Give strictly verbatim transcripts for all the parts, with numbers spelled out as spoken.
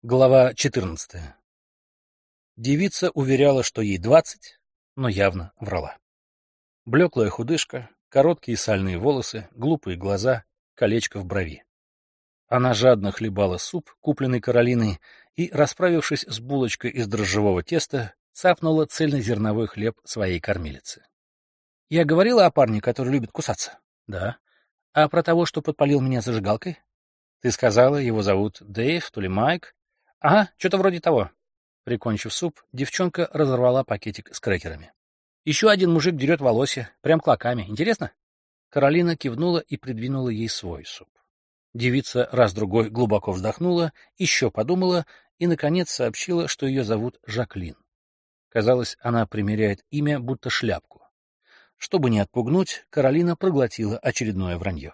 Глава четырнадцатая. Девица уверяла, что ей двадцать, но явно врала. Блеклая худышка, короткие сальные волосы, глупые глаза, колечко в брови. Она жадно хлебала суп, купленный Каролиной, и, расправившись с булочкой из дрожжевого теста, цапнула цельнозерновой хлеб своей кормилицы. — Я говорила о парне, который любит кусаться? — Да. — А про того, что подпалил меня зажигалкой? — Ты сказала, его зовут Дэйв, то ли Майк. — Ага, что-то вроде того. Прикончив суп, девчонка разорвала пакетик с крекерами. — Еще один мужик дерет волосья, прям клоками. Интересно? Каролина кивнула и придвинула ей свой суп. Девица раз-другой глубоко вздохнула, еще подумала и, наконец, сообщила, что ее зовут Жаклин. Казалось, она примеряет имя, будто шляпку. Чтобы не отпугнуть, Каролина проглотила очередное вранье.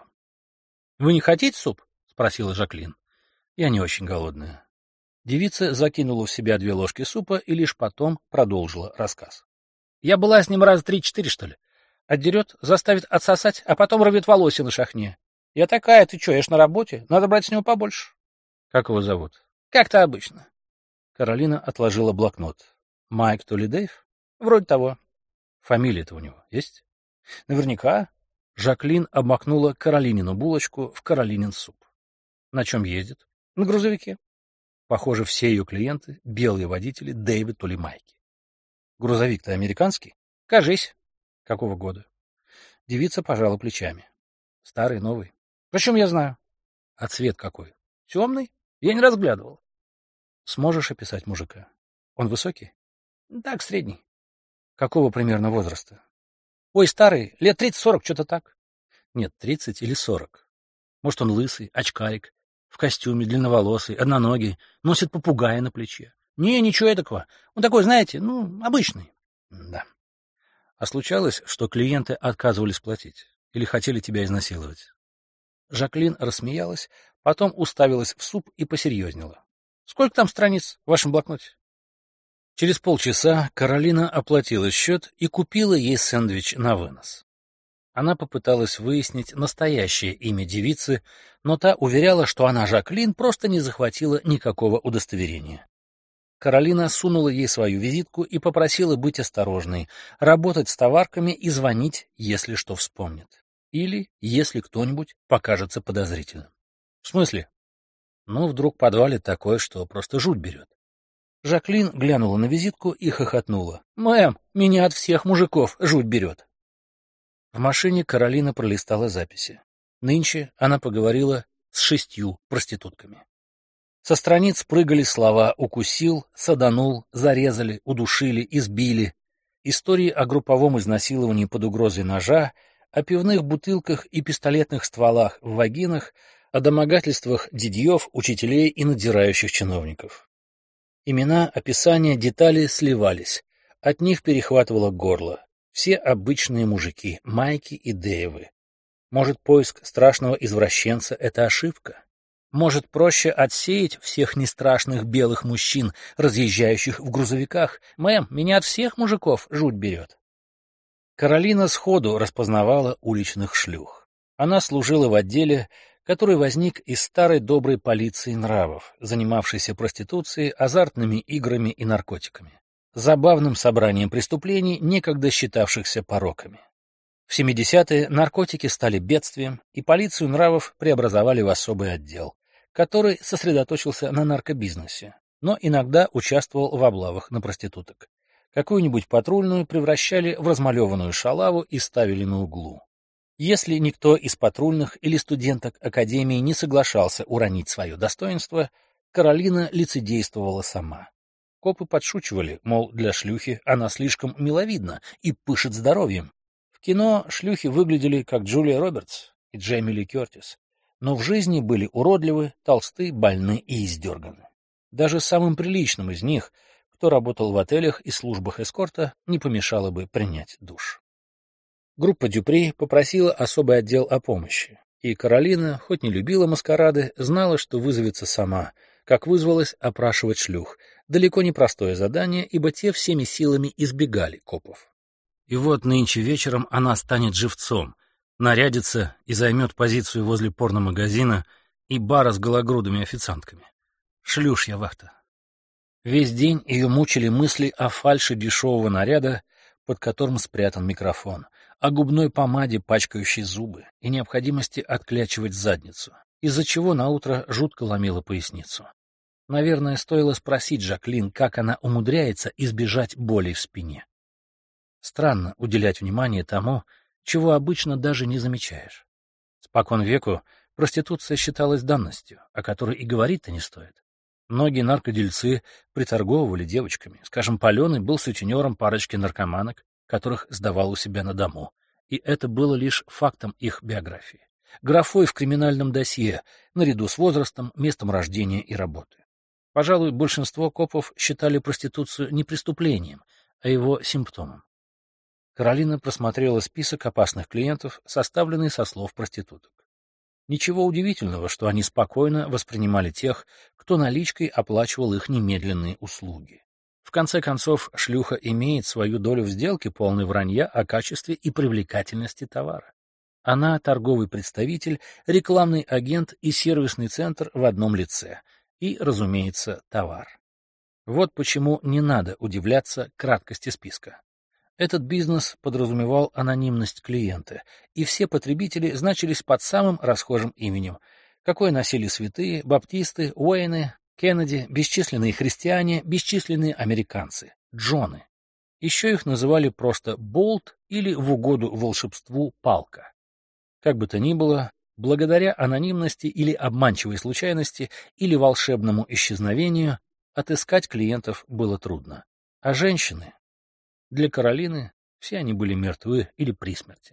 — Вы не хотите суп? — спросила Жаклин. — Я не очень голодная. Девица закинула в себя две ложки супа и лишь потом продолжила рассказ. — Я была с ним раза три-четыре, что ли. Отдерет, заставит отсосать, а потом рвет волосы на шахне. Я такая, ты что, я ж на работе, надо брать с него побольше. — Как его зовут? — Как-то обычно. Каролина отложила блокнот. — Майк, то ли Дэйв? — Вроде того. — Фамилия-то у него есть? — Наверняка. Жаклин обмакнула Каролинину булочку в Каролинин суп. — На чем ездит? — На грузовике. Похоже, все ее клиенты — белые водители Дэйва то ли Майки. — Грузовик-то американский? — Кажись. — Какого года? Девица пожала плечами. — Старый, новый? — Почем я знаю? — А цвет какой? — Темный. Я не разглядывал. — Сможешь описать мужика? Он высокий? — Так, средний. — Какого примерно возраста? — Ой, старый, лет тридцать-сорок, что-то так. — Нет, тридцать или сорок. Может, он лысый, очкарик, в костюме, длинноволосый, одноногий, носит попугая на плече. Не, ничего эдакого. Он такой, знаете, ну, обычный. Да. А случалось, что клиенты отказывались платить или хотели тебя изнасиловать? Жаклин рассмеялась, потом уставилась в суп и посерьезнела. Сколько там страниц в вашем блокноте? Через полчаса Каролина оплатила счет и купила ей сэндвич на вынос. Она попыталась выяснить настоящее имя девицы, но та уверяла, что она, Жаклин, просто не захватила никакого удостоверения. Каролина сунула ей свою визитку и попросила быть осторожной, работать с товарками и звонить, если что вспомнит. Или если кто-нибудь покажется подозрительным. — В смысле? — Ну, вдруг в подвале такое, что просто жуть берет. Жаклин глянула на визитку и хохотнула. — Мэм, меня от всех мужиков жуть берет. В машине Каролина пролистала записи. Нынче она поговорила с шестью проститутками. Со страниц прыгали слова «укусил», «саданул», «зарезали», «удушили», «избили». Истории о групповом изнасиловании под угрозой ножа, о пивных бутылках и пистолетных стволах в вагинах, о домогательствах дядьев, учителей и надзирающих чиновников. Имена, описания, детали сливались. От них перехватывало горло. Все обычные мужики, Майки и Дэйвы. Может, поиск страшного извращенца — это ошибка? Может, проще отсеять всех нестрашных белых мужчин, разъезжающих в грузовиках? Мэм, меня от всех мужиков жуть берет. Каролина сходу распознавала уличных шлюх. Она служила в отделе, который возник из старой доброй полиции нравов, занимавшейся проституцией, азартными играми и наркотиками. Забавным собранием преступлений, некогда считавшихся пороками. В семидесятые наркотики стали бедствием, и полицию нравов преобразовали в особый отдел, который сосредоточился на наркобизнесе, но иногда участвовал в облавах на проституток. Какую-нибудь патрульную превращали в размалеванную шалаву и ставили на углу. Если никто из патрульных или студенток академии не соглашался уронить свое достоинство, Каролина лицедействовала сама. Копы подшучивали, мол, для шлюхи она слишком миловидна и пышет здоровьем. В кино шлюхи выглядели как Джулия Робертс и Джейми Ли Кертис, но в жизни были уродливы, толсты, больны и издерганы. Даже самым приличным из них, кто работал в отелях и службах эскорта, не помешало бы принять душ. Группа Дюпри попросила особый отдел о помощи, и Каролина, хоть не любила маскарады, знала, что вызовется сама, как вызвалась опрашивать шлюх. Далеко не простое задание, ибо те всеми силами избегали копов. И вот нынче вечером она станет живцом, нарядится и займет позицию возле порномагазина и бара с гологрудыми официантками. Шлюшья вахта. Весь день ее мучили мысли о фальши дешевого наряда, под которым спрятан микрофон, о губной помаде, пачкающей зубы, и необходимости отклячивать задницу, из-за чего наутро жутко ломило поясницу. Наверное, стоило спросить Жаклин, как она умудряется избежать болей в спине. Странно уделять внимание тому, чего обычно даже не замечаешь. Спокон веку проституция считалась данностью, о которой и говорить-то не стоит. Многие наркодельцы приторговывали девочками. Скажем, Паленый был сутенером парочки наркоманок, которых сдавал у себя на дому. И это было лишь фактом их биографии. Графой в криминальном досье, наряду с возрастом, местом рождения и работы. Пожалуй, большинство копов считали проституцию не преступлением, а его симптомом. Каролина просмотрела список опасных клиентов, составленный со слов проституток. Ничего удивительного, что они спокойно воспринимали тех, кто наличкой оплачивал их немедленные услуги. В конце концов, шлюха имеет свою долю в сделке, полной вранья о качестве и привлекательности товара. Она торговый представитель, рекламный агент и сервисный центр в одном лице. И, разумеется, товар. Вот почему не надо удивляться краткости списка. Этот бизнес подразумевал анонимность клиента, и все потребители значились под самым расхожим именем, какое носили святые, баптисты, Уэйны, Кеннеди, бесчисленные христиане, бесчисленные американцы, Джоны. Еще их называли просто Болт или в угоду волшебству Палка. Как бы то ни было, благодаря анонимности или обманчивой случайности или волшебному исчезновению отыскать клиентов было трудно. А женщины? Для Каролины все они были мертвы или при смерти.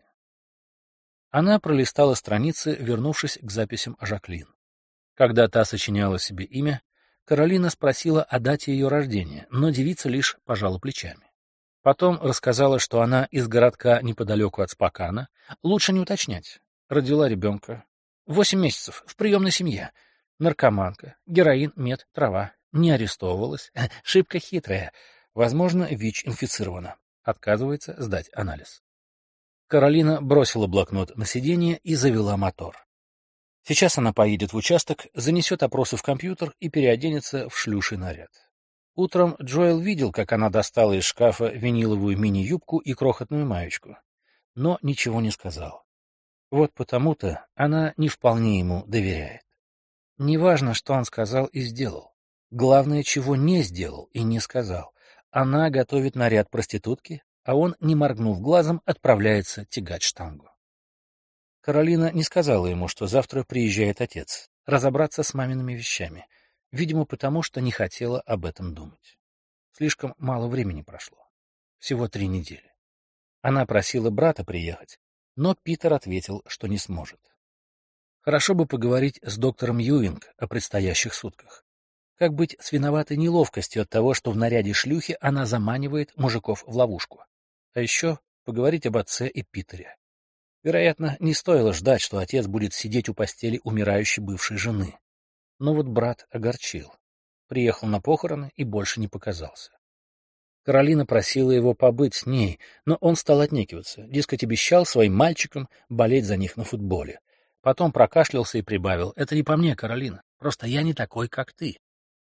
Она пролистала страницы, вернувшись к записям о Жаклин. Когда та сочиняла себе имя, Каролина спросила о дате ее рождения, но девица лишь пожала плечами. Потом рассказала, что она из городка неподалеку от Спокана, лучше не уточнять. Родила ребенка. Восемь месяцев, в приемной семье. Наркоманка, героин, мед, трава. Не арестовывалась. Шибко хитрая. Возможно, ВИЧ инфицирована. Отказывается сдать анализ. Каролина бросила блокнот на сиденье и завела мотор. Сейчас она поедет в участок, занесет опросы в компьютер и переоденется в шлюший наряд. Утром Джоэл видел, как она достала из шкафа виниловую мини-юбку и крохотную маечку, но ничего не сказал. Вот потому-то она не вполне ему доверяет. Неважно, что он сказал и сделал. Главное, чего не сделал и не сказал. Она готовит наряд проститутки, а он, не моргнув глазом, отправляется тягать штангу. Каролина не сказала ему, что завтра приезжает отец, разобраться с мамиными вещами, видимо, потому что не хотела об этом думать. Слишком мало времени прошло. Всего три недели. Она просила брата приехать, но Питер ответил, что не сможет. Хорошо бы поговорить с доктором Юинг о предстоящих сутках. Как быть с виноватой неловкостью от того, что в наряде шлюхи она заманивает мужиков в ловушку? А еще поговорить об отце и Питере. Вероятно, не стоило ждать, что отец будет сидеть у постели умирающей бывшей жены. Но вот брат огорчил. Приехал на похороны и больше не показался. Каролина просила его побыть с ней, но он стал отнекиваться, дескать, обещал своим мальчикам болеть за них на футболе. Потом прокашлялся и прибавил: «Это не по мне, Каролина, просто я не такой, как ты».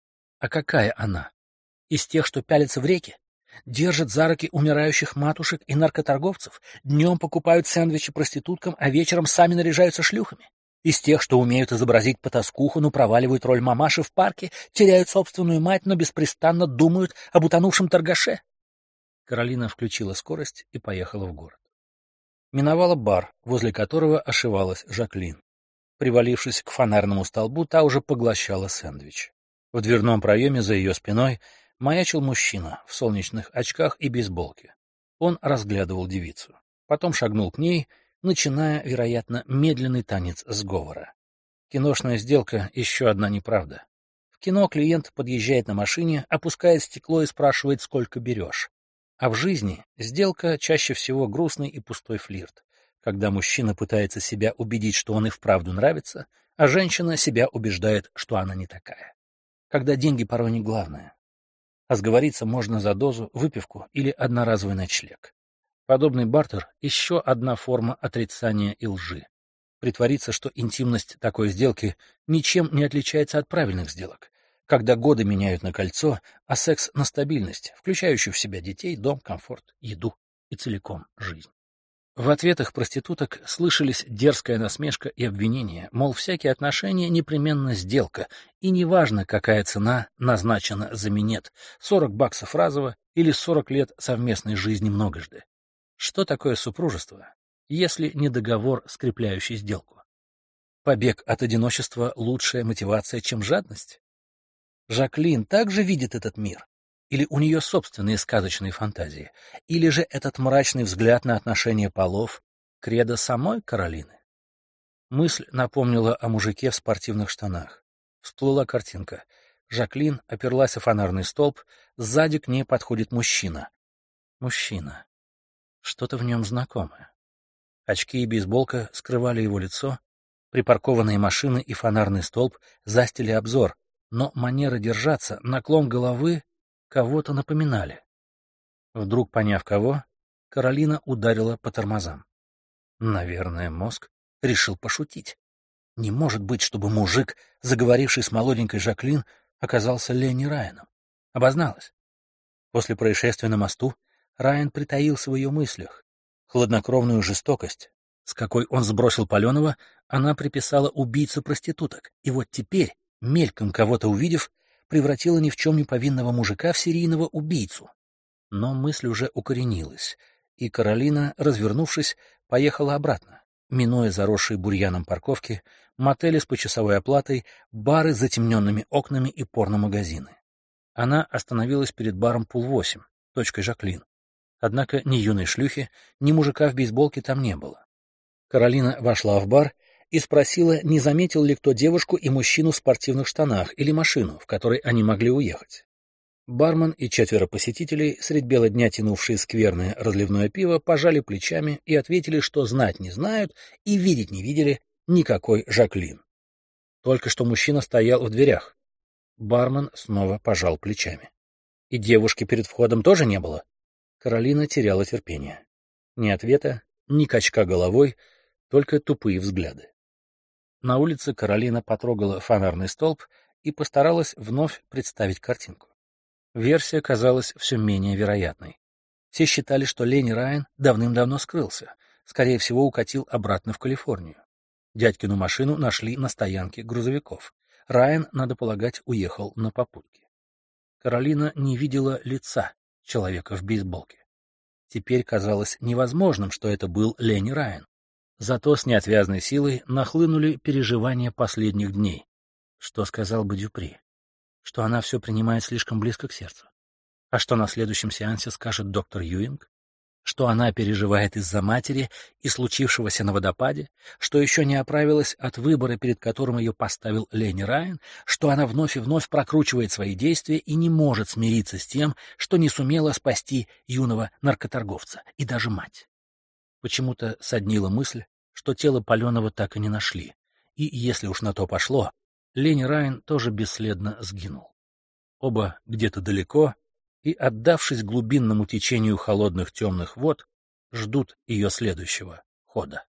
А какая она? Из тех, что пялятся в реки? Держат за руки умирающих матушек и наркоторговцев, днем покупают сэндвичи проституткам, а вечером сами наряжаются шлюхами? Из тех, что умеют изобразить потаскуху, но проваливают роль мамаши в парке, теряют собственную мать, но беспрестанно думают об утонувшем торгаше? Каролина включила скорость и поехала в город. Миновала бар, возле которого ошивалась Жаклин. Привалившись к фонарному столбу, та уже поглощала сэндвич. В дверном проеме за ее спиной маячил мужчина в солнечных очках и бейсболке. Он разглядывал девицу. Потом шагнул к ней, начиная, вероятно, медленный танец сговора. Киношная сделка — еще одна неправда. В кино клиент подъезжает на машине, опускает стекло и спрашивает, сколько берешь. А в жизни сделка чаще всего грустный и пустой флирт, когда мужчина пытается себя убедить, что он и вправду нравится, а женщина себя убеждает, что она не такая. Когда деньги порой не главное. А сговориться можно за дозу, выпивку или одноразовый ночлег. Подобный бартер — еще одна форма отрицания и лжи. Притвориться, что интимность такой сделки ничем не отличается от правильных сделок, когда годы меняют на кольцо, а секс на стабильность, включающую в себя детей, дом, комфорт, еду и целиком жизнь. В ответах проституток слышались дерзкая насмешка и обвинение, мол, всякие отношения непременно сделка, и неважно, какая цена назначена за минет, сорок баксов разово или сорок лет совместной жизни многожды. Что такое супружество, если не договор, скрепляющий сделку? Побег от одиночества — лучшая мотивация, чем жадность? Жаклин также видит этот мир? Или у нее собственные сказочные фантазии? Или же этот мрачный взгляд на отношения полов — кредо самой Каролины? Мысль напомнила о мужике в спортивных штанах. Всплыла картинка. Жаклин оперлась о фонарный столб, сзади к ней подходит мужчина. Мужчина. Что-то в нем знакомое. Очки и бейсболка скрывали его лицо, припаркованные машины и фонарный столб застили обзор, но манера держаться, наклон головы кого-то напоминали. Вдруг, поняв кого, Каролина ударила по тормозам. Наверное, мозг решил пошутить. Не может быть, чтобы мужик, заговоривший с молоденькой Жаклин, оказался Ленни Райаном. Обозналась. После происшествия на мосту Райан притаился в ее мыслях. Хладнокровную жестокость, с какой он сбросил Паленова, она приписала убийце проституток. И вот теперь, мельком кого-то увидев, превратила ни в чем не повинного мужика в серийного убийцу. Но мысль уже укоренилась, и Каролина, развернувшись, поехала обратно, минуя заросшие бурьяном парковки, мотели с почасовой оплатой, бары с затемненными окнами и порномагазины. Она остановилась перед баром Пул-восемь, точкой Жаклин. Однако ни юной шлюхи, ни мужика в бейсболке там не было. Каролина вошла в бар и спросила, не заметил ли кто девушку и мужчину в спортивных штанах или машину, в которой они могли уехать. Бармен и четверо посетителей, средь бела дня тянувшие скверное разливное пиво, пожали плечами и ответили, что знать не знают и видеть не видели никакой Жаклин. Только что мужчина стоял в дверях. Бармен снова пожал плечами. И девушки перед входом тоже не было? Каролина теряла терпение. Ни ответа, ни качка головой, только тупые взгляды. На улице Каролина потрогала фонарный столб и постаралась вновь представить картинку. Версия казалась все менее вероятной. Все считали, что Ленни Райан давным-давно скрылся, скорее всего, укатил обратно в Калифорнию. Дядькину машину нашли на стоянке грузовиков. Райан, надо полагать, уехал на попутке. Каролина не видела лица человека в бейсболке. Теперь казалось невозможным, что это был Ленни Райан. Зато с неотвязной силой нахлынули переживания последних дней. Что сказал бы Дюпри? Что она все принимает слишком близко к сердцу? А что на следующем сеансе скажет доктор Юинг? Что она переживает из-за матери и случившегося на водопаде? Что еще не оправилась от выбора, перед которым ее поставил Ленни Райан? Что она вновь и вновь прокручивает свои действия и не может смириться с тем, что не сумела спасти юного наркоторговца и даже мать? Почему-то соднила мысль, что тело Паленова так и не нашли, и, если уж на то пошло, Ленни Райан тоже бесследно сгинул. Оба где-то далеко, и, отдавшись глубинному течению холодных темных вод, ждут ее следующего хода.